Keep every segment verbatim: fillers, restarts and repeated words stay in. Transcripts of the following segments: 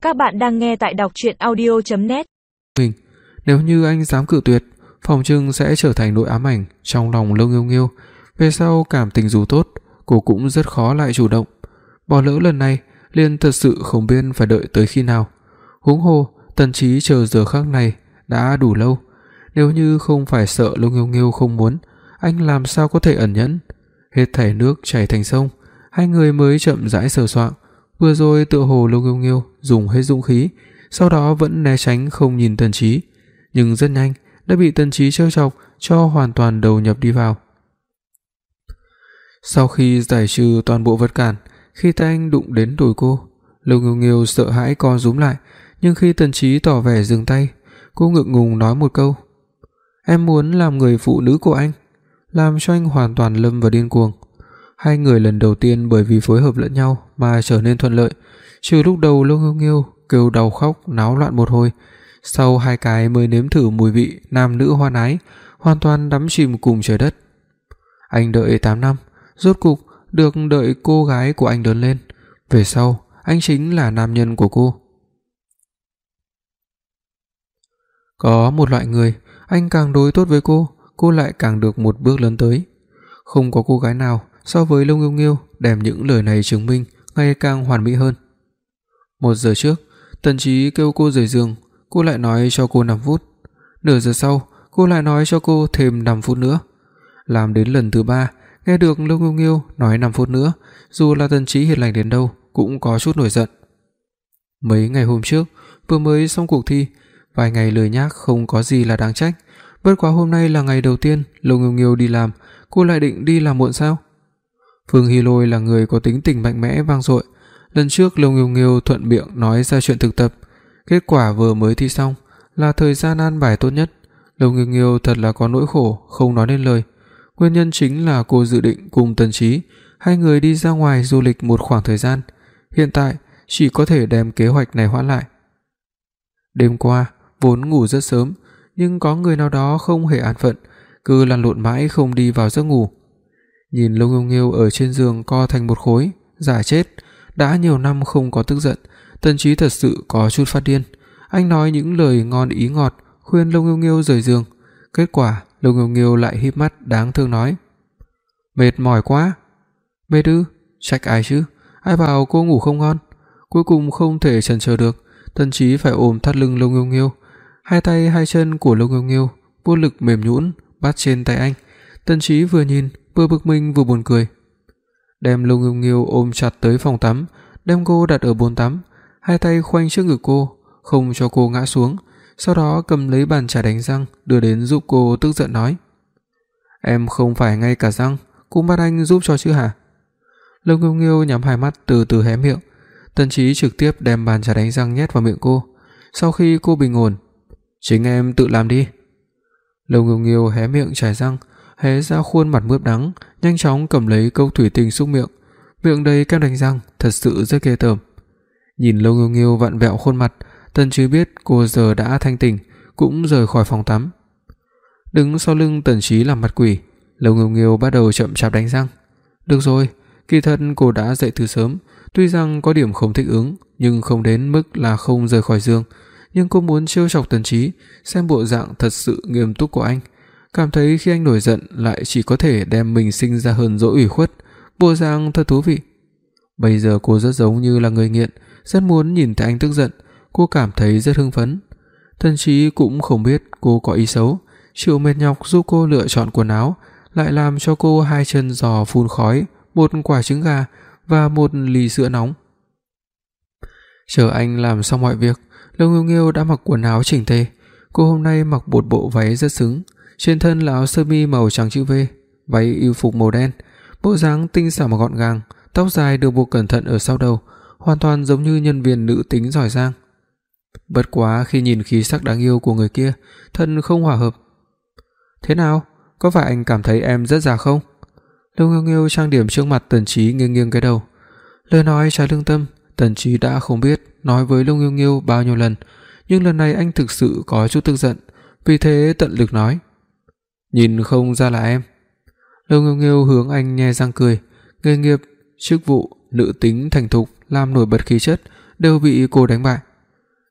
Các bạn đang nghe tại đọc truyện audio chấm net. Mình, nếu như anh dám cự tuyệt, phòng trừng sẽ trở thành nỗi ám ảnh trong lòng Lâu Nghiêu Nghiêu. Về sau cảm tình dù tốt, cô cũng rất khó lại chủ động. Bỏ lỡ lần này, liền thật sự không biết phải đợi tới khi nào. Huống hồ, Tần Chí chờ giờ khắc này đã đủ lâu. Nếu như không phải sợ Lâu Nghiêu Nghiêu không muốn, anh làm sao có thể ẩn nhẫn. Hết thảy nước chảy thành sông, hai người mới chậm rãi sờ soạng. Vừa rồi tựa hồ Lâu Nghiêu Nghiêu dùng hết dũng khí, sau đó vẫn né tránh không nhìn Tần Chí, nhưng rất nhanh đã bị Tần Chí trêu chọc cho hoàn toàn đầu nhập đi vào. Sau khi giải trừ toàn bộ vật cản, khi tay anh đụng đến đùi cô, Lâu Nghiêu Nghiêu sợ hãi co rúm lại, nhưng khi Tần Chí tỏ vẻ dừng tay, cô ngượng ngùng nói một câu: "Em muốn làm người phụ nữ của anh", làm cho anh hoàn toàn lâm vào điên cuồng. Hai người lần đầu tiên bởi vì phối hợp lẫn nhau mà trở nên thuận lợi, trừ lúc đầu Lâu Nghiêu Nghiêu kêu đau khóc náo loạn một hồi, sau hai cái mới nếm thử mùi vị nam nữ hoan ái, hoàn toàn đắm chìm cùng trời đất. Anh đợi tám năm, rốt cục được đợi cô gái của anh lớn lên, về sau anh chính là nam nhân của cô. Có một loại người, anh càng đối tốt với cô, cô lại càng được một bước lớn tới. Không có cô gái nào so với Lâu Nghiêu Nghiêu đem những lời này chứng minh ngày càng hoàn mỹ hơn. Một giờ trước, Tần Chí kêu cô rời giường, cô lại nói cho cô năm phút. Nửa giờ sau, cô lại nói cho cô thêm năm phút nữa. Làm đến lần thứ ba, nghe được Lâu Nghiêu Nghiêu nói năm phút nữa, dù là Tần Chí hiền lành đến đâu cũng có chút nổi giận. Mấy ngày hôm trước, vừa mới xong cuộc thi, vài ngày lười nhác không có gì là đáng trách, bất quá hôm nay là ngày đầu tiên Lâu Nghiêu Nghiêu đi làm, cô lại định đi làm muộn sao? Phương Hy Lôi là người có tính tình mạnh mẽ vang dội, lần trước Lâu Nghiêu Nghiêu thuận miệng nói ra chuyện thực tập, kết quả vừa mới thi xong là thời gian an bài tốt nhất. Lâu Nghiêu Nghiêu thật là có nỗi khổ không nói nên lời. Nguyên nhân chính là cô dự định cùng Tần Chí hai người đi ra ngoài du lịch một khoảng thời gian, hiện tại chỉ có thể đem kế hoạch này hoãn lại. Đêm qua vốn ngủ rất sớm, nhưng có người nào đó không hề an phận, cứ lăn lộn mãi không đi vào giấc ngủ. Nhìn Lâu Nghiêu Nghiêu ở trên giường co thành một khối, giả chết, đã nhiều năm không có tức giận, Tần Chí thật sự có chút phát điên. Anh nói những lời ngon ý ngọt khuyên Lâu Nghiêu Nghiêu rời giường, kết quả Lâu Nghiêu Nghiêu lại híp mắt đáng thương nói: "Mệt mỏi quá." "Mệt ư? Trách ai chứ? Ai bảo cô ngủ không ngon?" Cuối cùng không thể chần chờ được, Tần Chí phải ôm thắt lưng Lâu Nghiêu Nghiêu. Hai tay hai chân của Lâu Nghiêu Nghiêu vô lực mềm nhũn bắt trên tay anh. Tần Chí vừa nhìn, vừa bực mình vừa buồn cười. Đem Lâu Nghiêu Nghiêu ôm chặt tới phòng tắm, đem cô đặt ở bồn tắm, hai tay khoanh trước ngực cô, không cho cô ngã xuống, sau đó cầm lấy bàn chải đánh răng đưa đến giúp cô, tức giận nói: "Em không phải ngay cả răng cũng bắt anh giúp cho chứ hả?" Lâu Nghiêu Nghiêu nhắm hai mắt từ từ hé miệng. Tần Chí trực tiếp đem bàn chải đánh răng nhét vào miệng cô. Sau khi cô bình ổn: "Chính em tự làm đi." Lâu Nghiêu Nghiêu hé miệng chải răng, hé ra khuôn mặt mướp đắng, nhanh chóng cầm lấy cốc thủy tinh xúc miệng, miệng đầy kem đánh răng, thật sự rất ghê tởm. Nhìn Lâu Nghiêu Nghiêu vặn vẹo khuôn mặt, Tần Chí biết cô giờ đã thanh tỉnh, cũng rời khỏi phòng tắm. Đứng sau lưng Tần Chí làm mặt quỷ, Lâu Nghiêu Nghiêu bắt đầu chậm chạp đánh răng. Được rồi, kỳ thật cô đã dậy từ sớm, tuy rằng có điểm không thích ứng, nhưng không đến mức là không rời khỏi giường, nhưng cô muốn trêu chọc Tần Chí, xem bộ dạng thật sự nghiêm túc của anh, cảm thấy khi anh nổi giận lại chỉ có thể đem mình sinh ra hờn dỗi ủy khuất, bộ dạng thật thú vị. Bây giờ cô rất giống như là người nghiện, rất muốn nhìn thấy anh tức giận, cô cảm thấy rất hưng phấn. Tần Chí cũng không biết cô có ý xấu, chịu mệt nhọc giúp cô lựa chọn quần áo, lại làm cho cô hai chân giò phun khói, một quả trứng gà và một ly sữa nóng. Chờ anh làm xong mọi việc, Lâu Nghiêu Nghiêu đã mặc quần áo chỉnh tề. Cô hôm nay mặc một bộ váy rất xứng, trên thân là áo sơ mi màu trắng chữ V, váy y phục màu đen, bộ dáng tinh xảo mà gọn gàng, tóc dài được buộc cẩn thận ở sau đầu, hoàn toàn giống như nhân viên nữ tính giỏi giang. Bất quá khi nhìn khí sắc đáng yêu của người kia, thân không hòa hợp. "Thế nào, có phải anh cảm thấy em rất già không?" Lâu Nghiêu Nghiêu trang điểm trước mặt Tần Chí nghiêng nghiêng cái đầu. Lời nói trái lương tâm, Tần Chí đã không biết nói với Lâu Nghiêu Nghiêu bao nhiêu lần, nhưng lần này anh thực sự có chút tức giận, vì thế tận lực nói: "Nhìn không ra là em." Lâu Nghiêu Nghiêu hướng anh nhe răng cười, nghề nghiệp, chức vụ, nữ tính thành thục làm nổi bật khí chất đều bị cô đánh bại.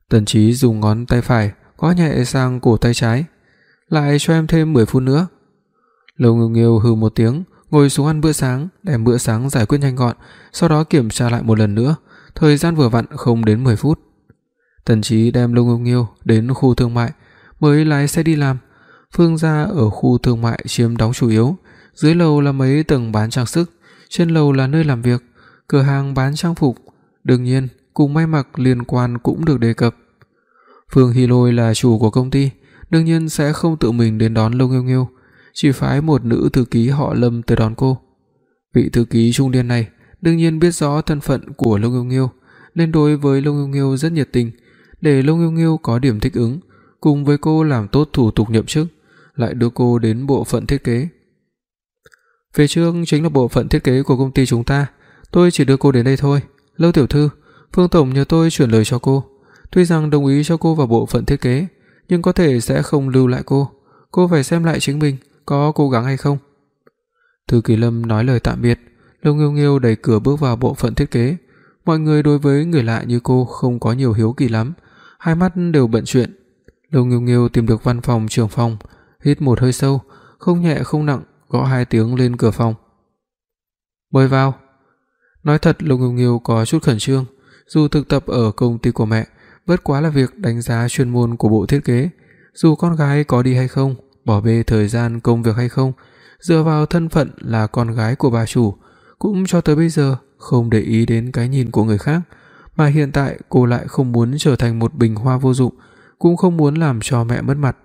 Tần Chí dùng ngón tay phải gõ nhẹ sang cổ tay trái. Lại cho em thêm mười phút nữa. Lâu Nghiêu Nghiêu hừ một tiếng, ngồi xuống ăn bữa sáng, đem bữa sáng giải quyết nhanh gọn, sau đó kiểm tra lại một lần nữa, thời gian vừa vặn không đến mười phút. Tần Chí đem Lâu Nghiêu Nghiêu đến khu thương mại, mới lái xe đi làm. Phương gia ở khu thương mại chiếm đóng chủ yếu, dưới lầu là mấy tầng bán trang sức, trên lầu là nơi làm việc, cửa hàng bán trang phục, đương nhiên cùng may mặc liên quan cũng được đề cập. Phương Hy Lôi là chủ của công ty, đương nhiên sẽ không tự mình đến đón Lâu Nghiêu Nghiêu, chỉ phái một nữ thư ký họ Lâm tới đón cô. Vị thư ký trung niên này đương nhiên biết rõ thân phận của Lâu Nghiêu Nghiêu, nên đối với Lâu Nghiêu Nghiêu rất nhiệt tình, để Lâu Nghiêu Nghiêu có điểm thích ứng, cùng với cô làm tốt thủ tục nhậm chức, lại đưa cô đến bộ phận thiết kế. Phía trước chính là bộ phận thiết kế của công ty chúng ta, tôi chỉ đưa cô đến đây thôi. Lâu tiểu thư, Phương tổng nhờ tôi chuyển lời cho cô, tuy rằng đồng ý cho cô vào bộ phận thiết kế, nhưng có thể sẽ không lưu lại cô, cô phải xem lại chính mình có cố gắng hay không. Thư ký Lâm nói lời tạm biệt, Lâu Nghiêu Nghiêu đẩy cửa bước vào bộ phận thiết kế. Mọi người đối với người lạ như cô không có nhiều hiếu kỳ lắm, hai mắt đều bận chuyện. Lâu Nghiêu Nghiêu tìm được văn phòng trưởng phòng, hít một hơi sâu, không nhẹ không nặng, gõ hai tiếng lên cửa phòng. "Mời vào." Nói thật, Lâu Nghiêu Nghiêu có chút khẩn trương, dù thực tập ở công ty của mẹ, bất quá là việc đánh giá chuyên môn của bộ thiết kế, dù con gái có đi hay không, bỏ bê thời gian công việc hay không, dựa vào thân phận là con gái của bà chủ, cũng cho tới bây giờ không để ý đến cái nhìn của người khác, mà hiện tại cô lại không muốn trở thành một bình hoa vô dụng, cũng không muốn làm cho mẹ mất mặt.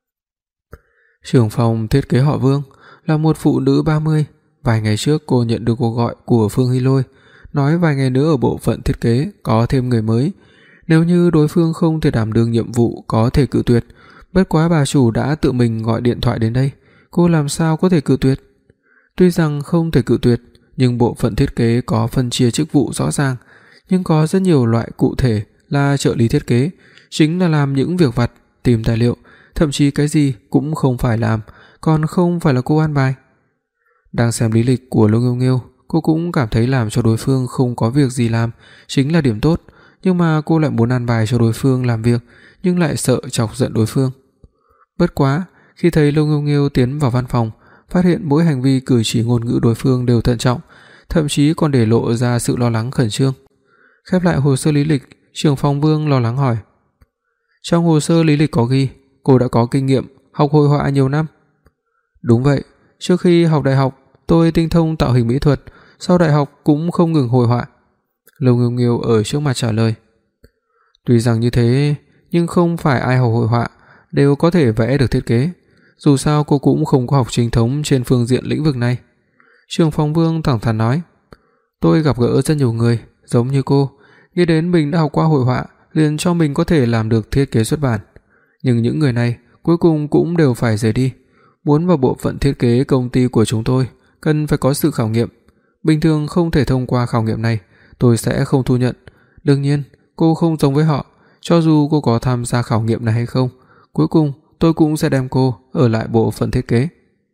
Trưởng phòng thiết kế họ Vương là một phụ nữ ba mươi, vài ngày trước cô nhận được cuộc gọi của Phương Hy Lôi, nói vài ngày nữa ở bộ phận thiết kế có thêm người mới, nếu như đối phương không thể đảm đương nhiệm vụ có thể cự tuyệt, bất quá bà chủ đã tự mình gọi điện thoại đến đây, cô làm sao có thể cự tuyệt. Tuy rằng không thể cự tuyệt, nhưng bộ phận thiết kế có phân chia chức vụ rõ ràng, nhưng có rất nhiều loại cụ thể là trợ lý thiết kế, chính là làm những việc vặt, tìm tài liệu, thậm chí cái gì cũng không phải làm, còn không phải là cô an bài. Đang xem lý lịch của Lâu Nghiêu Nghiêu, cô cũng cảm thấy làm cho đối phương không có việc gì làm chính là điểm tốt, nhưng mà cô lại muốn an bài cho đối phương làm việc, nhưng lại sợ chọc giận đối phương. Bất quá, khi thấy Lâu Nghiêu Nghiêu tiến vào văn phòng, phát hiện mỗi hành vi cử chỉ ngôn ngữ đối phương đều thận trọng, thậm chí còn để lộ ra sự lo lắng khẩn trương. Khép lại hồ sơ lý lịch, trưởng phòng Vương lo lắng hỏi: "Trong hồ sơ lý lịch có ghi cô đã có kinh nghiệm học hội họa nhiều năm?" "Đúng vậy, trước khi học đại học, tôi tinh thông tạo hình mỹ thuật, sau đại học cũng không ngừng hội họa." Lâu Nghiêu Nghiêu ở trước mặt trả lời. Tuy rằng như thế, nhưng không phải ai học hội họa đều có thể vẽ được thiết kế, dù sao cô cũng không có học chính thống trên phương diện lĩnh vực này. Trưởng phòng Vương thẳng thắn nói: "Tôi gặp gỡ rất nhiều người giống như cô, nghĩ đến mình đã học qua hội họa, liền cho mình có thể làm được thiết kế xuất bản, nhưng những người này cuối cùng cũng đều phải rời đi. Muốn vào bộ phận thiết kế công ty của chúng tôi, cần phải có sự khảo nghiệm, bình thường không thể thông qua khảo nghiệm này, tôi sẽ không thu nhận. Đương nhiên, cô không giống với họ, cho dù cô có tham gia khảo nghiệm này hay không, cuối cùng tôi cũng sẽ đem cô ở lại bộ phận thiết kế."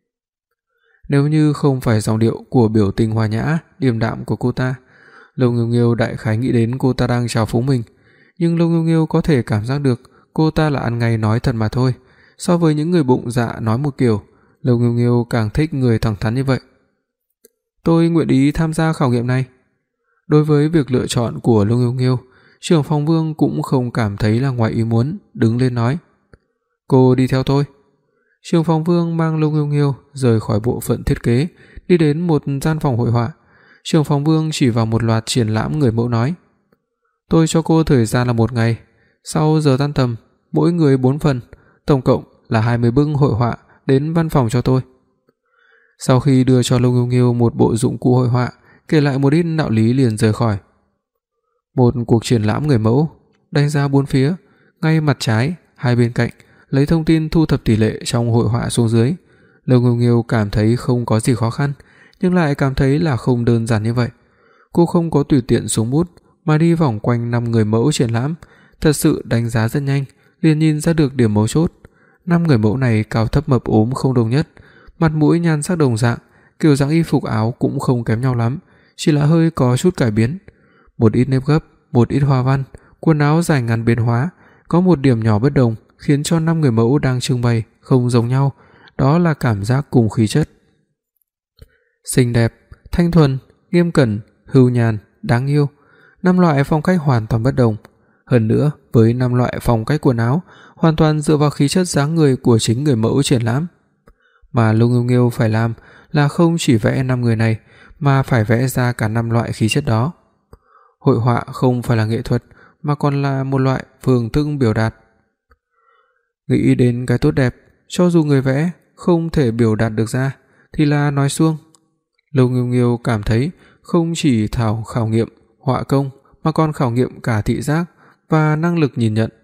Nếu như không phải giọng điệu của biểu tình hòa nhã, điềm đạm của cô ta, Lâu Nghiêu Nghiêu đại khái nghĩ đến cô ta đang chào phúng mình, nhưng Lâu Nghiêu Nghiêu có thể cảm giác được cô ta là ăn ngay nói thật mà thôi. So với những người bụng dạ nói một kiểu, Lâu Nghiêu Nghiêu càng thích người thẳng thắn như vậy. "Tôi nguyện ý tham gia khảo nghiệm này." Đối với việc lựa chọn của Lâu Nghiêu Nghiêu, trưởng phòng Vương cũng không cảm thấy là ngoài ý muốn, đứng lên nói: "Cô đi theo tôi." Trưởng phòng Vương mang Lâu Nghiêu Nghiêu rời khỏi bộ phận thiết kế, đi đến một gian phòng hội họa. Trưởng phòng Vương chỉ vào một loạt triển lãm người mẫu nói: "Tôi cho cô thời gian là một ngày, sau giờ tan tầm, mỗi người bốn phần, tổng cộng là hai mươi bức hội họa đến văn phòng cho tôi." Sau khi đưa cho Lâu Nghiêu Nghiêu một bộ dụng cụ hội họa, kể lại một ít đạo lý liền rời khỏi. Một cuộc triển lãm người mẫu, đánh giá bốn phía, ngay mặt trái, hai bên cạnh, lấy thông tin thu thập tỷ lệ trong hội họa xuống dưới. Lâu Nghiêu Nghiêu cảm thấy không có gì khó khăn, nhưng lại cảm thấy là không đơn giản như vậy. Cô không có tùy tiện xuống bút mà đi vòng quanh năm người mẫu triển lãm, thật sự đánh giá rất nhanh, liền nhìn ra được điểm mấu chốt. Năm người mẫu này cao thấp mập ốm không đồng nhất, mặt mũi nhan sắc đồng dạng, kiểu dáng y phục áo cũng không kém nhau lắm, chỉ là hơi có chút cải biến. Một ít nếp gấp, một ít hoa văn, quần áo dài ngắn biến hóa, Có một điểm nhỏ bất đồng khiến cho năm người mẫu đang trưng bày không giống nhau, đó là cảm giác cùng khí chất. Xinh đẹp, thanh thuần, nghiêm cẩn, hưu nhàn, đáng yêu, năm loại phong cách hoàn toàn bất đồng. Hơn nữa, với năm loại phong cách quần áo hoàn toàn dựa vào khí chất dáng người của chính người mẫu triển lãm. Mà Lưu Nghiêu Nghiêu phải làm là không chỉ vẽ năm người này mà phải vẽ ra cả năm loại khí chất đó. Hội họa không phải là nghệ thuật mà còn là một loại phương thức biểu đạt. Nghĩ đến cái tốt đẹp, cho dù người vẽ không thể biểu đạt được ra thì là nói suông. Lưu Nghiêu Nghiêu cảm thấy không chỉ thảo khảo nghiệm họa công mà còn khảo nghiệm cả thị giác và năng lực nhìn nhận.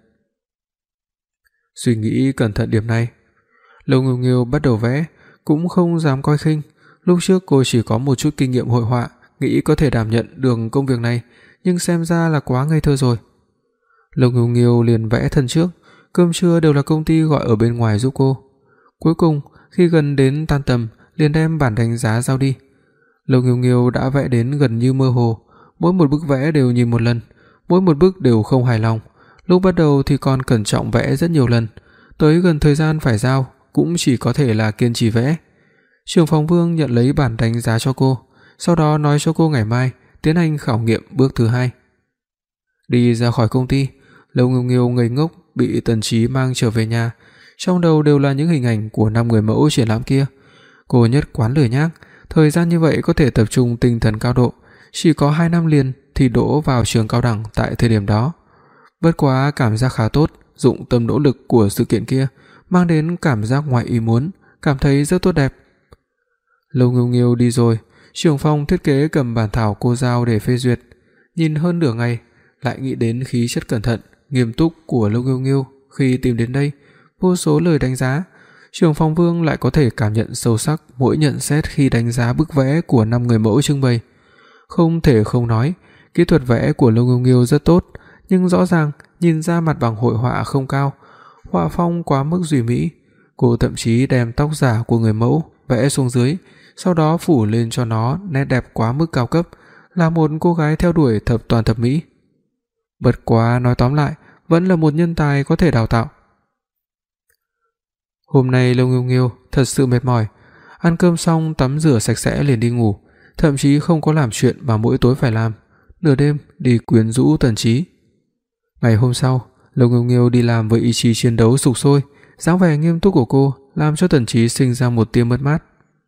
Suy nghĩ cẩn thận điểm này, Lưu Nghiêu Nghiêu bắt đầu vẽ cũng không dám coi khinh. Lúc trước cô chỉ có một chút kinh nghiệm hội họa, nghĩ có thể đảm nhận được công việc này, nhưng xem ra là quá ngây thơ rồi. Lưu Nghiêu Nghiêu liền vẽ thân trước, cơm trưa đều là công ty gọi ở bên ngoài giúp cô. Cuối cùng, khi gần đến tan tầm, liền đem bản đánh giá giao đi. Lưu Nghiêu Nghiêu đã vẽ đến gần như mơ hồ, mỗi một bức vẽ đều nhìn một lần, mỗi một bức đều không hài lòng. Lúc bắt đầu thì còn cẩn trọng vẽ rất nhiều lần, tới gần thời gian phải giao cũng chỉ có thể là kiên trì vẽ. Trưởng phòng Vương nhận lấy bản đánh giá cho cô, sau đó nói cho cô ngày mai tiến hành khảo nghiệm bước thứ hai. Đi ra khỏi công ty, Lưu Nghiêu Nghiêu ngây ngốc bị Tần Chí mang trở về nhà, trong đầu đều là những hình ảnh của năm người mẫu triển lãm kia. Cô nhất quán lười nhác, thời gian như vậy có thể tập trung tinh thần cao độ, chỉ có hai năm liền thì đỗ vào trường cao đẳng tại thời điểm đó. Bất quá cảm giác khá tốt, dụng tâm nỗ lực của sự kiện kia mang đến cảm giác ngoài ý muốn, cảm thấy rất tốt đẹp. Lưu Nghiêu Nghiêu đi rồi, trưởng phòng thiết kế cầm bản thảo cô giao để phê duyệt, nhìn hơn nửa ngày, lại nghĩ đến khí chất cẩn thận, nghiêm túc của Lưu Nghiêu Nghiêu khi tìm đến đây, vô số lời đánh giá, trưởng phòng Vương lại có thể cảm nhận sâu sắc mỗi nhận xét khi đánh giá bức vẽ của năm người mẫu trưng bày. Không thể không nói, kỹ thuật vẽ của Lưu Nghiêu Nghiêu rất tốt, nhưng rõ ràng nhìn ra mặt bằng hội họa không cao, họa phong quá mức duy mỹ. Cô thậm chí đem tóc giả của người mẫu vẽ xuống dưới, sau đó phủ lên cho nó nét đẹp quá mức cao cấp, là một cô gái theo đuổi thập toàn thập mỹ. Bất quá nói tóm lại, vẫn là một nhân tài có thể đào tạo. Hôm nay Lưu Nghiêu Nghiêu thật sự mệt mỏi, ăn cơm xong tắm rửa sạch sẽ liền đi ngủ, thậm chí không có làm chuyện mà mỗi tối phải làm, nửa đêm đi quyến rũ Tần Chí. Ngày hôm sau, Lưu Nghiêu Nghiêu đi làm với ý chí chiến đấu sục sôi, dáng vẻ nghiêm túc của cô làm cho Tần Chí sinh ra một tia mất mát.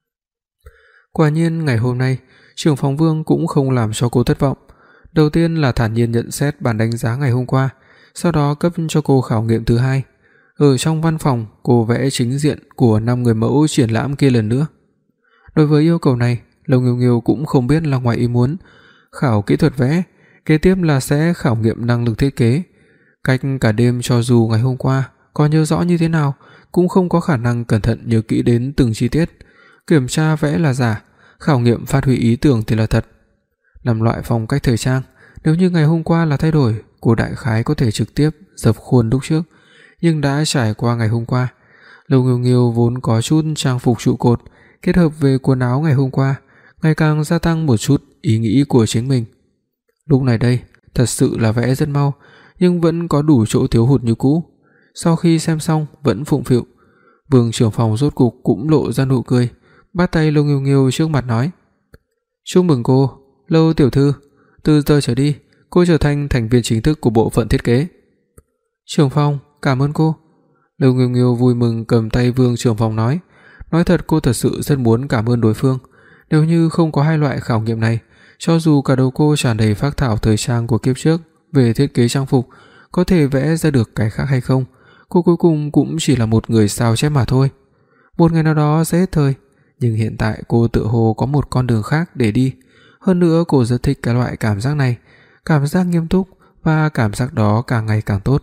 Quả nhiên ngày hôm nay, trưởng phòng Vương cũng không làm cho cô thất vọng. Đầu tiên là thản nhiên nhận xét bản đánh giá ngày hôm qua, sau đó cấp cho cô khảo nghiệm thứ hai. Ở trong văn phòng, cô vẽ chính diện của năm người mẫu triển lãm kia lần nữa. Đối với yêu cầu này, Lưu Nghiêu Nghiêu cũng không biết là ngoài ý muốn. Khảo kỹ thuật vẽ, kế tiếp là sẽ khảo nghiệm năng lực thiết kế. Cách cả đêm cho dù ngày hôm qua có nhớ rõ như thế nào, cũng không có khả năng cẩn thận nhớ kỹ đến từng chi tiết. Kiểm tra vẽ là giả, khảo nghiệm phát huy ý tưởng thì là thật. Năm loại phong cách thời trang, nếu như ngày hôm qua là thay đổi, cô đại khái có thể trực tiếp dập khuôn lúc trước, nhưng đã trải qua ngày hôm qua, Lưu Nghiêu Nghiêu vốn có chút trang phục trụ cột, kết hợp về quần áo ngày hôm qua, ngày càng gia tăng một chút ý nghĩ của chính mình. Lúc này đây, thật sự là vẽ rất mau, nhưng vẫn có đủ chỗ thiếu hụt như cũ. Sau khi xem xong vẫn phụng phịu, Vương trưởng phòng rốt cục cũng lộ ra nụ cười, bắt tay Lưu Nghiêu Nghiêu trước mặt nói: "Chúc mừng cô, Lưu tiểu thư, từ giờ trở đi, cô trở thành thành viên chính thức của bộ phận thiết kế." "Trưởng phòng, cảm ơn cô." Lưu Nghiêu Nghiêu vui mừng cầm tay Vương trưởng phòng nói, nói thật cô thật sự rất muốn cảm ơn đối phương, nếu như không có hai loại khảo nghiệm này, cho dù cả đầu cô tràn đầy phác thảo thời trang của kiếp trước về thiết kế trang phục, có thể vẽ ra được cái khác hay không, cô cuối cùng cũng chỉ là một người sao chép mà thôi. Một ngày nào đó sẽ hết thời, nhưng hiện tại cô tự hồ có một con đường khác để đi, hơn nữa cô rất thích cái loại cảm giác này, cảm giác nghiêm túc và cảm giác đó càng ngày càng tốt.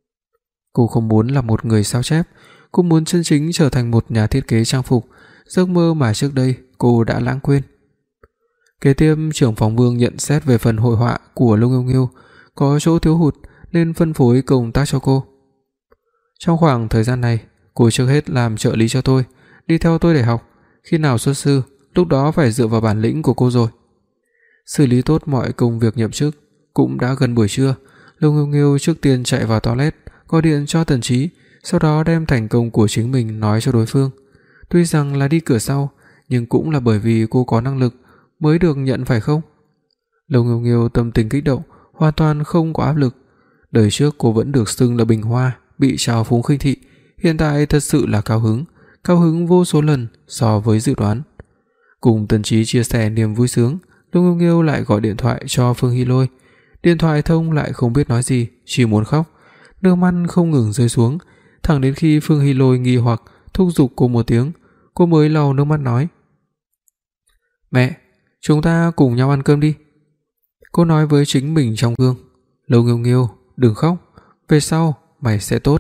Cô không muốn là một người sao chép, cô muốn chân chính trở thành một nhà thiết kế trang phục, giấc mơ mà trước đây cô đã lãng quên. Kế tiếp, trưởng phòng Vương nhận xét về phần hội họa của Lưu Nghiêu Nghiêu có chỗ thiếu hụt nên phân phối công tác cho cô. Trong khoảng thời gian này, cô trước hết làm trợ lý cho tôi, đi theo tôi để học, khi nào xuất sư, lúc đó phải dựa vào bản lĩnh của cô rồi. Xử lý tốt mọi công việc nhậm chức, cũng đã gần buổi trưa, Lưu Nghiêu Nghiêu trước tiên chạy vào toilet, gọi điện cho Tần Chí, sau đó đem thành công của chính mình nói cho đối phương. Tuy rằng là đi cửa sau, nhưng cũng là bởi vì cô có năng lực mới được nhận phải không? Lâu Nghiêu Nghiêu tâm tình kích động, hoàn toàn không có áp lực. Đời trước cô vẫn được xưng là bình hoa, bị trào phúng khinh thị, hiện tại thật sự là cao hứng, cao hứng vô số lần so với dự đoán. Cùng Tần Chí chia sẻ niềm vui sướng, Lâu Nghiêu Nghiêu lại gọi điện thoại cho Phương Hi Lôi. Điện thoại thông lại không biết nói gì, chỉ muốn khóc, nước mắt không ngừng rơi xuống, thẳng đến khi Phương Hi Lôi nghi hoặc thúc giục cô một tiếng, cô mới lau nước mắt nói: "Mẹ, chúng ta cùng nhau ăn cơm đi." Cô nói với chính mình trong gương: "Lâu Nghiêu Nghiêu, đừng khóc, về sau mày sẽ tốt."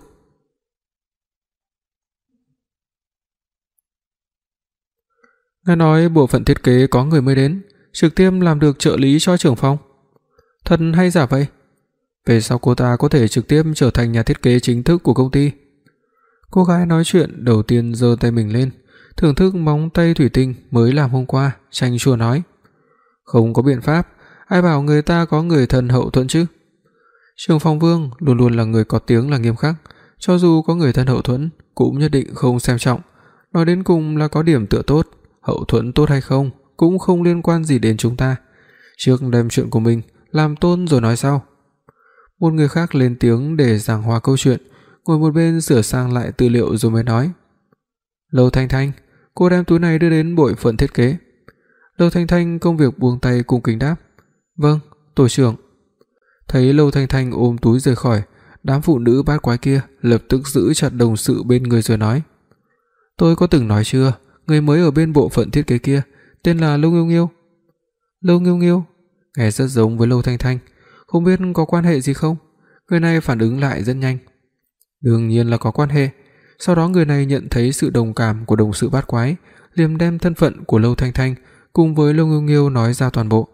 Nghe nói bộ phận thiết kế có người mới đến, trực tiếp làm được trợ lý cho trưởng phòng. Thật hay giả vậy? Về sau cô ta có thể trực tiếp trở thành nhà thiết kế chính thức của công ty. Cô gái nói chuyện đầu tiên giơ tay mình lên, thưởng thức móng tay thủy tinh mới làm hôm qua, chanh chua nói: "Không có biện pháp, ai bảo người ta có người thân hậu thuẫn chứ." Trưởng phòng Vương luôn luôn là người có tiếng là nghiêm khắc, cho dù có người thân hậu thuẫn cũng nhất định không xem trọng, nói đến cùng là có điểm tựa tốt, hậu thuẫn tốt hay không cũng không liên quan gì đến chúng ta. Trước đem chuyện của mình làm tôn rồi nói sau. Một người khác lên tiếng để giảng hòa câu chuyện, ngồi một bên sửa sang lại tư liệu rồi mới nói: "Lâu Thanh Thanh, cô đem túi này đưa đến bộ phận thiết kế." Lâu Thanh Thanh công việc buông tay cung kính đáp: "Vâng, tổ trưởng." Thấy Lâu Thanh Thanh ôm túi rời khỏi, đám phụ nữ bát quái kia lập tức giữ chặt đồng sự bên người rồi nói: "Tôi có từng nói chưa, người mới ở bên bộ phận thiết kế kia tên là Lâu Nghiêu Nghiêu." Lâu Nghiêu Nghiêu nghe rất giống với Lâu Thanh Thanh, không biết có quan hệ gì không? Người này phản ứng lại rất nhanh. Đương nhiên là có quan hệ. Sau đó người này nhận thấy sự đồng cảm của đồng sự bát quái, liền đem thân phận của Lâu Thanh Thanh cùng với Lâu Nghiêu Nghiêu nói ra toàn bộ.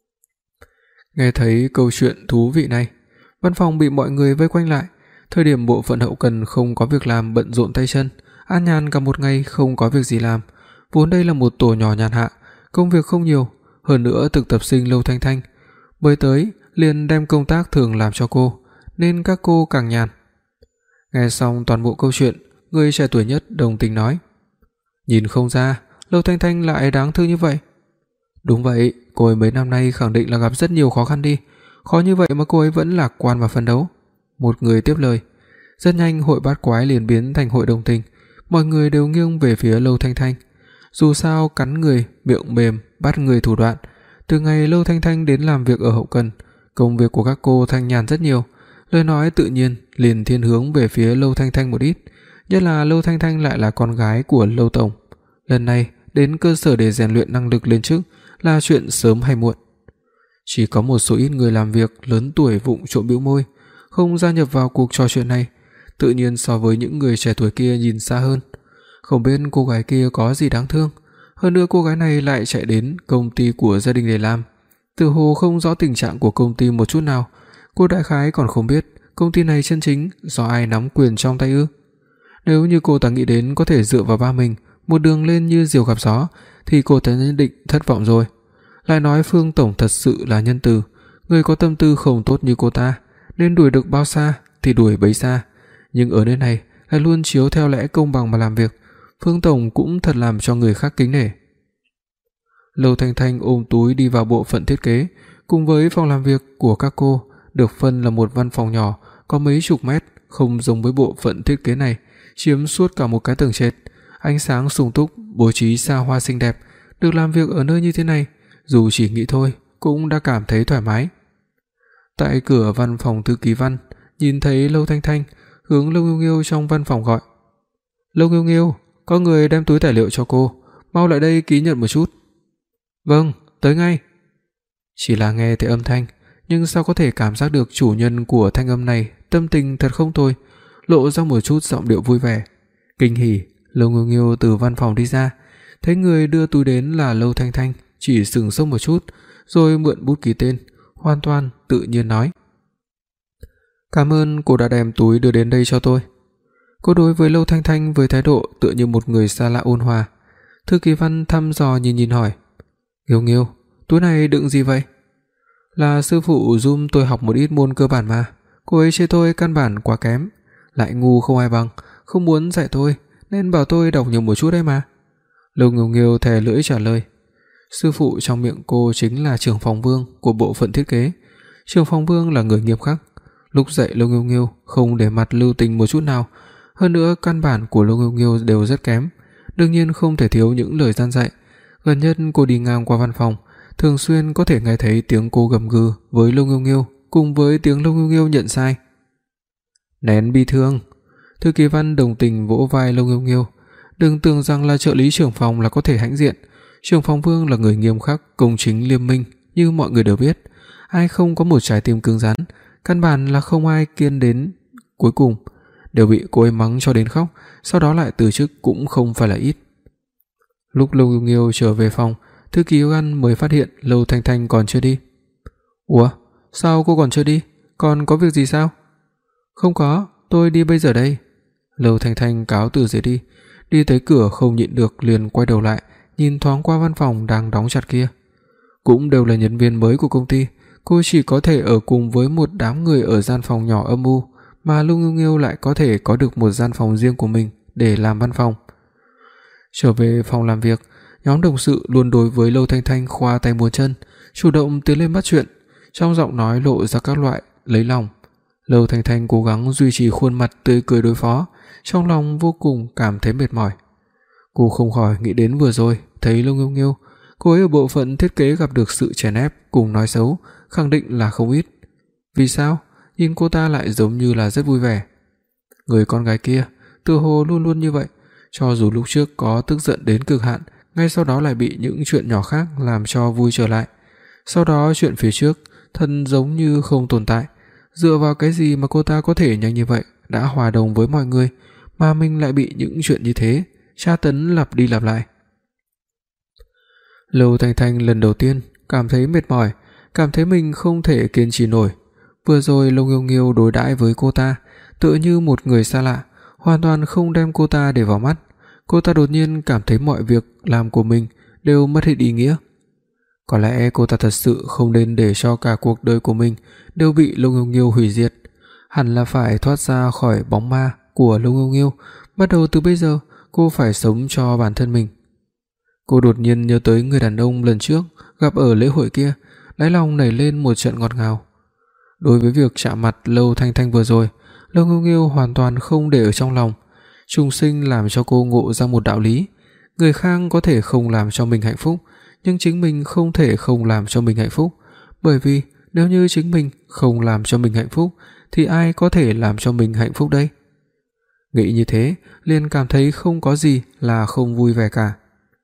Nghe thấy câu chuyện thú vị này, văn phòng bị mọi người vây quanh lại. Thời điểm bộ phận hậu cần không có việc làm bận rộn tay chân, an nhàn cả một ngày không có việc gì làm. Vốn đây là một tổ nhỏ nhàn hạ, công việc không nhiều, hơn nữa thực tập sinh Lâu Thanh Thanh mới tới liền đem công tác thường làm cho cô, nên các cô càng nhàn. Nghe xong toàn bộ câu chuyện, người trẻ tuổi nhất đồng tình nói: "Nhìn không ra, Lâu Thanh Thanh lại đáng thương như vậy." "Đúng vậy, cô ấy mấy năm nay khẳng định là gặp rất nhiều khó khăn đi, khó như vậy mà cô ấy vẫn lạc quan và phấn đấu." Một người tiếp lời. Rất nhanh hội bát quái liền biến thành hội đồng tình, mọi người đều nghiêng về phía Lâu Thanh Thanh. Dù sao cắn người, miệng mềm, bắt người thủ đoạn. Từ ngày Lâu Thanh Thanh đến làm việc ở hậu cần, công việc của các cô thanh nhàn rất nhiều, lời nói tự nhiên liền thiên hướng về phía Lâu Thanh Thanh một ít, nhất là Lâu Thanh Thanh lại là con gái của Lâu tổng. Lần này đến cơ sở để rèn luyện năng lực lên chức là chuyện sớm hay muộn. Chỉ có một số ít người làm việc lớn tuổi vụng trộm bĩu môi, không gia nhập vào cuộc trò chuyện này, tự nhiên so với những người trẻ tuổi kia nhìn xa hơn. Không biết cô gái kia có gì đáng thương, hơn nữa cô gái này lại chạy đến công ty của gia đình để làm, tự hồ không rõ tình trạng của công ty một chút nào. Cô đại khái còn không biết công ty này chân chính do ai nắm quyền trong tay ư? Nếu như cô ta nghĩ đến có thể dựa vào ba mình một đường lên như diều gặp gió thì cô ta nhất định thất vọng rồi. Lại nói Phương tổng thật sự là nhân từ, người có tâm tư không tốt như cô ta nên đuổi được bao xa thì đuổi bấy xa, nhưng ở nơi này lại luôn chiếu theo lẽ công bằng mà làm việc. Phương tổng cũng thật làm cho người khác kính nể. Lâu Thanh Thanh ôm túi đi vào bộ phận thiết kế, cùng với phòng làm việc của các cô được phân là một văn phòng nhỏ có mấy chục mét, không giống với bộ phận thiết kế này, chiếm suốt cả một cái tầng trệt, ánh sáng sung túc, bố trí xa hoa xinh đẹp. Được làm việc ở nơi như thế này, dù chỉ nghĩ thôi cũng đã cảm thấy thoải mái. Tại cửa văn phòng thư ký Văn, nhìn thấy Lâu Thanh Thanh, hướng Lâu Nghiêu Nghiêu trong văn phòng gọi: "Lâu Nghiêu Nghiêu, có người đem túi tài liệu cho cô, mau lại đây ký nhận một chút." "Vâng, tới ngay." Chỉ là nghe thấy âm thanh, nhưng sao có thể cảm giác được chủ nhân của thanh âm này tâm tình thật không tồi, lộ ra một chút giọng điệu vui vẻ. Kinh hỉ, Lâu Nghiêu Nghiêu từ văn phòng đi ra, thấy người đưa túi đến là Lâu Thanh Thanh, chỉ sững sốt một chút, rồi mượn bút ký tên, hoàn toàn tự nhiên nói: "Cảm ơn cô đã đem túi đưa đến đây cho tôi." Cô đối với Lâu Thanh Thanh với thái độ tựa như một người xa lạ ôn hòa. Thư ký Văn thăm dò nhìn nhìn hỏi: "Nghiêu Nghiêu, túi này đựng gì vậy?" "Là sư phụ giúp tôi học một ít môn cơ bản mà, cô ấy chê tôi căn bản quá kém, Lại ngu không ai bằng, không muốn dạy tôi nên bảo tôi đọc nhiều một chút đấy mà. Lâu Nghiêu Nghiêu thè lưỡi trả lời. Sư phụ trong miệng cô chính là trưởng phòng Vương của bộ phận thiết kế. Trưởng phòng Vương là người nghiêm khắc, lúc dạy Lâu Nghiêu Nghiêu không để mặt lưu tình một chút nào, hơn nữa căn bản của Lâu Nghiêu Nghiêu đều rất kém, đương nhiên không thể thiếu những lời gian dạy. Gần nhất cô đi ngang qua văn phòng, thường xuyên có thể nghe thấy tiếng cô gầm gừ với Lâu Nghiêu Nghiêu cùng với tiếng Lâu Nghiêu Nghiêu nhận sai. Nén bi thương. Thư ký Văn đồng tình vỗ vai Lâu Nghiêu Nghiêu, đừng tưởng rằng là trợ lý trưởng phòng là có thể hãnh diện. Trưởng phòng Vương là người nghiêm khắc, công chính liêm minh, như mọi người đều biết. Ai không có một trái tim cứng rắn, căn bản là không ai kiên đến cuối cùng, đều bị cô ấy mắng cho đến khóc, sau đó lại từ chức cũng không phải là ít. Lúc Lâu Nghiêu Nghiêu trở về phòng, thư ký Văn mới phát hiện Lâu Thanh Thanh còn chưa đi. Ủa, sao cô còn chưa đi? Còn có việc gì sao? Không có, tôi đi bây giờ đây. Lâu Thanh Thanh cáo từ rời đi, đi tới cửa không nhịn được liền quay đầu lại, nhìn thoáng qua văn phòng đang đóng chặt kia. Cũng đều là nhân viên mới của công ty, cô chỉ có thể ở cùng với một đám người ở gian phòng nhỏ âm u, mà Lâu Nghiêu Nghiêu lại có thể có được một gian phòng riêng của mình để làm văn phòng. Trở về phòng làm việc, nhóm đồng sự luôn đối với Lâu Thanh Thanh khoa tay múa chân, chủ động tiến lên bắt chuyện, trong giọng nói lộ ra các loại lấy lòng. Lâu Thanh Thanh cố gắng duy trì khuôn mặt tươi cười đối phó, trong lòng vô cùng cảm thấy mệt mỏi. Cô không khỏi nghĩ đến vừa rồi thấy Lâu Nghiêu Nghiêu, cô ấy ở bộ phận thiết kế gặp được sự chèn ép cùng nói xấu, khẳng định là không ít. Vì sao? Nhìn cô ta lại giống như là rất vui vẻ. Người con gái kia tựa hồ luôn luôn như vậy, cho dù lúc trước có tức giận đến cực hạn, ngay sau đó lại bị những chuyện nhỏ khác làm cho vui trở lại. Sau đó chuyện phía trước thân giống như không tồn tại. Dựa vào cái gì mà cô ta có thể nhanh như vậy đã hòa đồng với mọi người, mà mình lại bị những chuyện như thế tra tấn lặp đi lặp lại. Lâu Thanh Thanh lần đầu tiên cảm thấy mệt mỏi, cảm thấy mình không thể kiên trì nổi. Vừa rồi Lâu Nghiêu Nghiêu đối đãi với cô ta tựa như một người xa lạ, hoàn toàn không đem cô ta để vào mắt. Cô ta đột nhiên cảm thấy mọi việc làm của mình đều mất hết ý nghĩa. Có lẽ cô ta thật sự không nên để cho cả cuộc đời của mình đều bị Lâu Nghiêu Nghiêu hủy diệt, hẳn là phải thoát ra khỏi bóng ma của Lâu Nghiêu Nghiêu. Bắt đầu từ bây giờ, cô phải sống cho bản thân mình. Cô đột nhiên nhớ tới người đàn ông lần trước gặp ở lễ hội kia, đáy lòng nảy lên một trận ngọt ngào. Đối với việc chạm mặt Lâu Thanh Thanh vừa rồi, Lâu Nghiêu Nghiêu hoàn toàn không để ở trong lòng. Trùng sinh làm cho cô ngộ ra một đạo lý, người khác có thể không làm cho mình hạnh phúc, nhưng chính mình không thể không làm cho mình hạnh phúc, bởi vì nếu như chính mình không làm cho mình hạnh phúc thì ai có thể làm cho mình hạnh phúc đây? Nghĩ như thế, liền cảm thấy không có gì là không vui vẻ cả.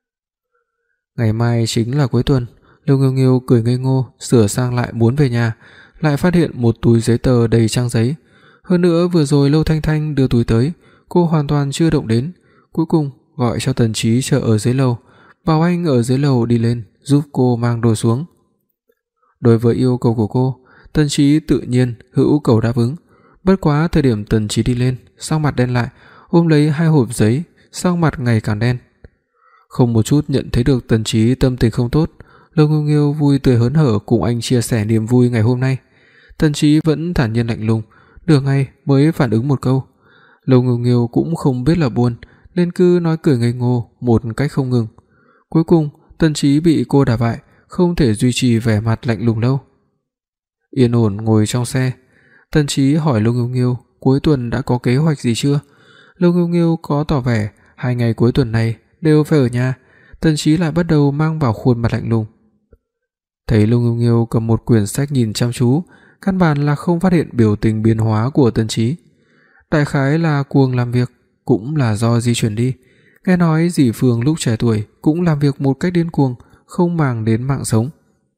Ngày mai chính là cuối tuần, Lâu Nghiêu Nghiêu cười ngây ngô sửa sang lại muốn về nhà, lại phát hiện một túi giấy tờ đầy trang giấy. Hơn nữa vừa rồi Lâu Thanh Thanh đưa túi tới, cô hoàn toàn chưa động đến. Cuối cùng gọi cho Tần Chí chờ ở dưới lầu, bảo anh ở dưới lầu đi lên giúp cô mang đồ xuống. Đối với yêu cầu của cô, Tần Chí tự nhiên hữu cầu đáp ứng. Bất quá thời điểm Tần Chí đi lên, sắc mặt đen lại, ôm lấy hai hộp giấy, sắc mặt ngày càng đen. Không một chút nhận thấy được Tần Chí tâm tình không tốt, Lâu Nghiêu Nghiêu vui tươi hớn hở cùng anh chia sẻ niềm vui ngày hôm nay. Tần Chí vẫn thản nhiên lạnh lùng, nửa ngày mới phản ứng một câu. Lâu Nghiêu Nghiêu cũng không biết là buồn, nên cứ nói cười ngây ngô một cách không ngừng. Cuối cùng, Tần Chí bị cô đả bại, không thể duy trì vẻ mặt lạnh lùng lâu. Yên ổn ngồi trong xe, Tần Chí hỏi Lâu Nghiêu Nghiêu cuối tuần đã có kế hoạch gì chưa. Lâu Nghiêu Nghiêu có tỏ vẻ hai ngày cuối tuần này đều phải ở nhà. Tần Chí lại bắt đầu mang vào khuôn mặt lạnh lùng. Thấy Lâu Nghiêu Nghiêu cầm một quyển sách nhìn chăm chú, căn bản là không phát hiện biểu tình biến hóa của Tần Chí. Đại khái là cuồng làm việc, cũng là do di chuyển đi. Nghe nói dì Phương lúc trẻ tuổi cũng làm việc một cách điên cuồng, không màng đến mạng sống.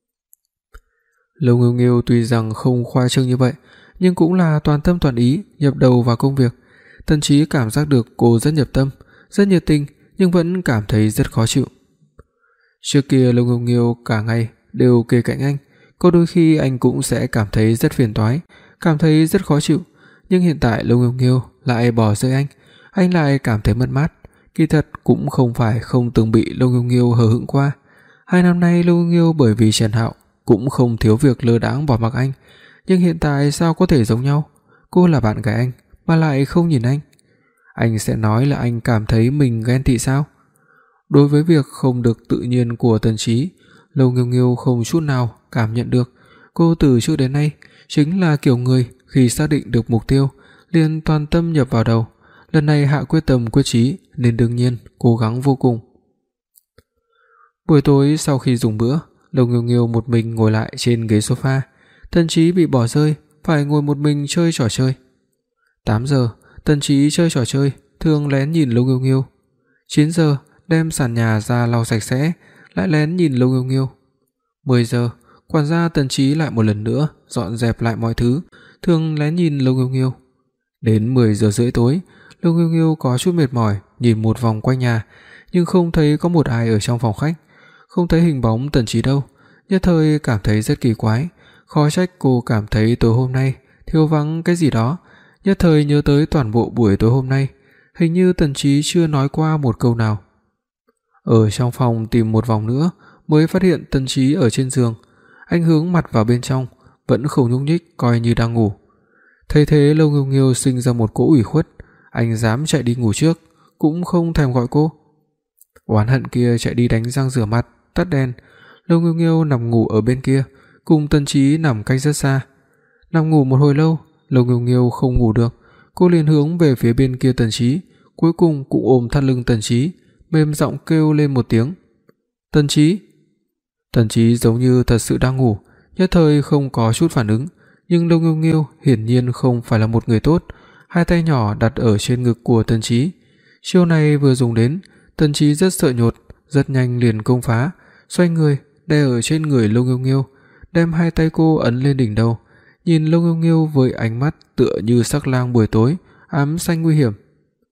Lâu Nghiêu Nghiêu tuy rằng không khoa trương như vậy, nhưng cũng là toàn tâm toàn ý nhập đầu vào công việc. Tần Chí cảm giác được cô rất nhập tâm, rất nhiệt tình, nhưng vẫn cảm thấy rất khó chịu. Trước kia Lâu Nghiêu Nghiêu cả ngày đều kề cạnh anh, có đôi khi anh cũng sẽ cảm thấy rất phiền toái, cảm thấy rất khó chịu, nhưng hiện tại Lâu Nghiêu Nghiêu lại bỏ rơi anh, anh lại cảm thấy mất mát. Kỳ thật cũng không phải không từng bị Lâu Nghiêu Nghiêu hờ hững qua. Hai năm nay Lâu Nghiêu Nghiêu bởi vì Trần Hạo cũng không thiếu việc lơ đãng bỏ mặc anh, nhưng hiện tại sao có thể giống nhau? Cô là bạn gái anh, mà lại không nhìn anh. Anh sẽ nói là anh cảm thấy mình ghen tị sao? Đối với việc không được tự nhiên của Tần Chí, Lâu Nghiêu Nghiêu không chút nào cảm nhận được. Cô từ trước đến nay chính là kiểu người khi xác định được mục tiêu liền toàn tâm nhập vào đầu. Lần này hạ quyết tâm quyết chí nên đương nhiên cố gắng vô cùng. Buổi tối sau khi dùng bữa, Lâu Nghiêu Nghiêu một mình ngồi lại trên ghế sofa. Tần Chí bị bỏ rơi, phải ngồi một mình chơi trò chơi. tám giờ, Tần Chí chơi trò chơi, thường lén nhìn Lâu Nghiêu Nghiêu. chín giờ, đem sàn nhà ra lau sạch sẽ, lại lén nhìn Lâu Nghiêu Nghiêu. mười giờ, quản gia Tần Chí lại một lần nữa dọn dẹp lại mọi thứ, thường lén nhìn Lâu Nghiêu Nghiêu. Đến mười giờ rưỡi tối, Lâu Nghiêu Nghiêu có chút mệt mỏi, nhìn một vòng quanh nhà, nhưng không thấy có một ai ở trong phòng khách, không thấy hình bóng Tần Chí đâu, nhất thời cảm thấy rất kỳ quái, khó trách cô cảm thấy tối hôm nay thiếu vắng cái gì đó, nhất thời nhớ tới toàn bộ buổi tối hôm nay, hình như Tần Chí chưa nói qua một câu nào. Ở trong phòng tìm một vòng nữa mới phát hiện Tần Chí ở trên giường, anh hướng mặt vào bên trong, vẫn không nhúc nhích, coi như đang ngủ. Thấy thế, Lâu Nghiêu Nghiêu sinh ra một cỗ ủy khuất, anh dám chạy đi ngủ trước, cũng không thèm gọi cô. Oán hận kia chạy đi đánh răng rửa mặt, tắt đèn. Lâu Nghiêu Nghiêu nằm ngủ ở bên kia, cùng Tần Chí nằm cách rất xa. Nằm ngủ một hồi lâu, Lâu Nghiêu Nghiêu không ngủ được, cô liền hướng về phía bên kia Tần Chí, cuối cùng cũng ôm thắt lưng Tần Chí, mềm giọng kêu lên một tiếng. "Tần Chí." Tần Chí giống như thật sự đang ngủ, nhất thời không có chút phản ứng, nhưng Lâu Nghiêu Nghiêu hiển nhiên không phải là một người tốt, hai tay nhỏ đặt ở trên ngực của Tần Chí. Chiêu này vừa dùng đến, Tần Chí rất sợ nhột, rất nhanh liền công phá, xoay người đè ở trên người Lâu Nghiêu Nghiêu, đem hai tay cô ấn lên đỉnh đầu, nhìn Lâu Nghiêu Nghiêu với ánh mắt tựa như sắc lang buổi tối, ám xanh nguy hiểm.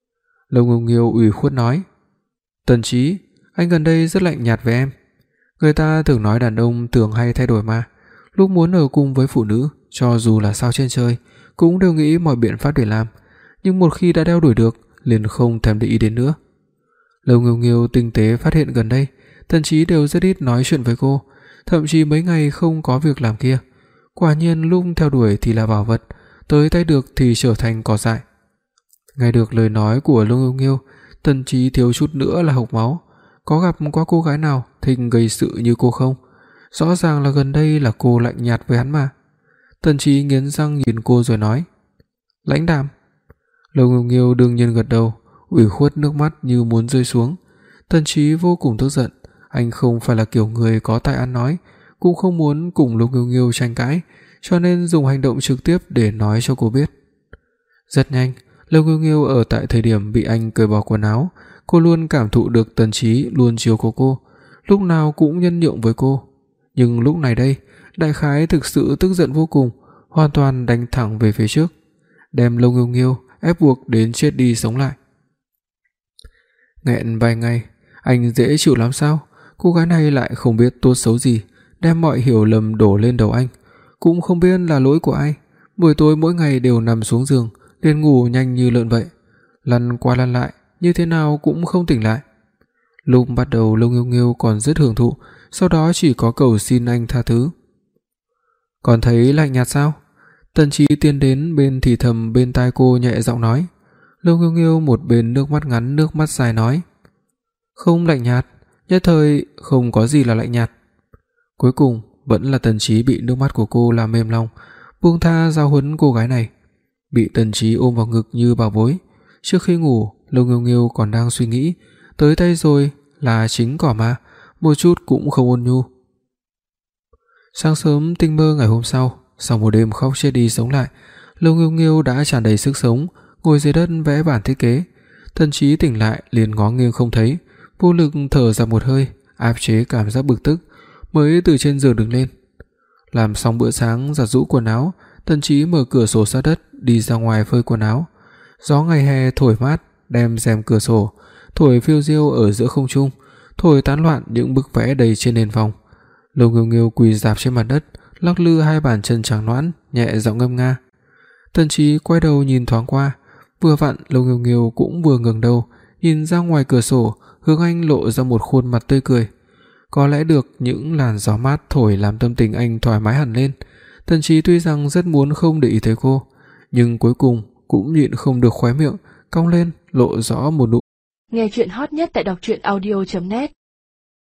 Lâu Nghiêu Nghiêu ủy khuất nói: "Tần Chí, anh gần đây rất lạnh nhạt với em. Người ta thường nói đàn ông thường hay thay đổi mà, lúc muốn ở cùng với phụ nữ, cho dù là sao trên trời, cũng đều nghĩ mọi biện pháp để làm, nhưng một khi đã đeo đuổi được, liền không thèm để ý đến nữa." Lâu Nghiêu Nghiêu tinh tế phát hiện gần đây, Tần Chí đều rất ít nói chuyện với cô, thậm chí mấy ngày không có việc làm kia. Quả nhiên lúc theo đuổi thì là bảo vật, tới tay được thì trở thành cỏ dại. Nghe được lời nói của Lâu Nghiêu Nghiêu, Tần Chí thiếu chút nữa là hộc máu. Có gặp qua cô gái nào thích gây sự như cô không? Rõ ràng là gần đây là cô lạnh nhạt với hắn mà. Tần Chí nghiến răng nhìn cô rồi nói: "Lãnh đạm." Lâu Nghiêu Nghiêu đương nhiên gật đầu, ủy khuất nước mắt như muốn rơi xuống. Tần Chí vô cùng tức giận, anh không phải là kiểu người có tài ăn nói, cũng không muốn cùng Lâu Nghiêu Nghiêu tranh cãi, cho nên dùng hành động trực tiếp để nói cho cô biết. Rất nhanh, Lâu Nghiêu Nghiêu ở tại thời điểm bị anh cởi bỏ quần áo, cô luôn cảm thụ được Tần Chí luôn chiều cố cô, lúc nào cũng nhân nhượng với cô. Nhưng lúc này đây, đại khái thực sự tức giận vô cùng, hoàn toàn đánh thẳng về phía trước, đem Lâu Nghiêu Nghiêu ép buộc đến chết đi sống lại. Nghẹn vài ngày, anh dễ chịu lắm sao? Cô gái này lại không biết tốt xấu gì, đem mọi hiểu lầm đổ lên đầu anh, cũng không biết là lỗi của ai. Buổi tối mỗi ngày đều nằm xuống giường, liền ngủ nhanh như lợn vậy, lăn qua lăn lại, như thế nào cũng không tỉnh lại. Lúc bắt đầu Lâu Nghiêu Nghiêu còn rất hưởng thụ, sau đó chỉ có cầu xin anh tha thứ. "Còn thấy lạnh nhạt sao?" Tần Chí tiến đến bên thì thầm bên tai cô nhẹ giọng nói. Lâu Nghiêu Nghiêu một bên nước mắt ngắn nước mắt dài nói: "Không lạnh nhạt." Nhất thời không có gì là lạnh nhạt. Cuối cùng vẫn là Tần Chí bị nước mắt của cô làm mềm lòng, buông tha giao huấn cô gái này. Bị Tần Chí ôm vào ngực như bảo bối. Trước khi ngủ, Lâu Nghiêu Nghiêu còn đang suy nghĩ, tới tay rồi là chính cỏ mà, một chút cũng không ôn nhu. Sáng sớm tinh mơ ngày hôm sau, sau một đêm khóc chết đi sống lại, Lâu Nghiêu Nghiêu đã tràn đầy sức sống, ngồi dưới đất vẽ bản thiết kế. Tần Chí tỉnh lại liền ngó nghiêng không thấy, vô lực thở ra một hơi, áp chế cảm giác bực tức, mới từ trên giường đứng lên. Làm xong bữa sáng giặt giũ quần áo, Tần Chí mở cửa sổ sát đất đi ra ngoài phơi quần áo. Gió ngày hè thổi mát, đem rèm cửa sổ thổi phiêu diêu ở giữa không trung, thổi tán loạn những bức vẽ đầy trên nền phòng. Lâu Nghiêu Nghiêu quỳ rạp trên mặt đất, lắc lư hai bàn chân trắng nõn, nhẹ giọng ngâm nga. Tần Chí quay đầu nhìn thoáng qua, vừa vặn Lâu Nghiêu Nghiêu cũng vừa ngẩng đầu, nhìn ra ngoài cửa sổ, hướng anh lộ ra một khuôn mặt tươi cười. Có lẽ được những làn gió mát thổi làm tâm tình anh thoải mái hẳn lên. Tần Chí tuy rằng rất muốn không để ý tới cô, nhưng cuối cùng cũng nhịn không được khóe miệng cong lên lộ rõ một nụ. Nghe chuyện hot nhất tại đọc truyện audio chấm net.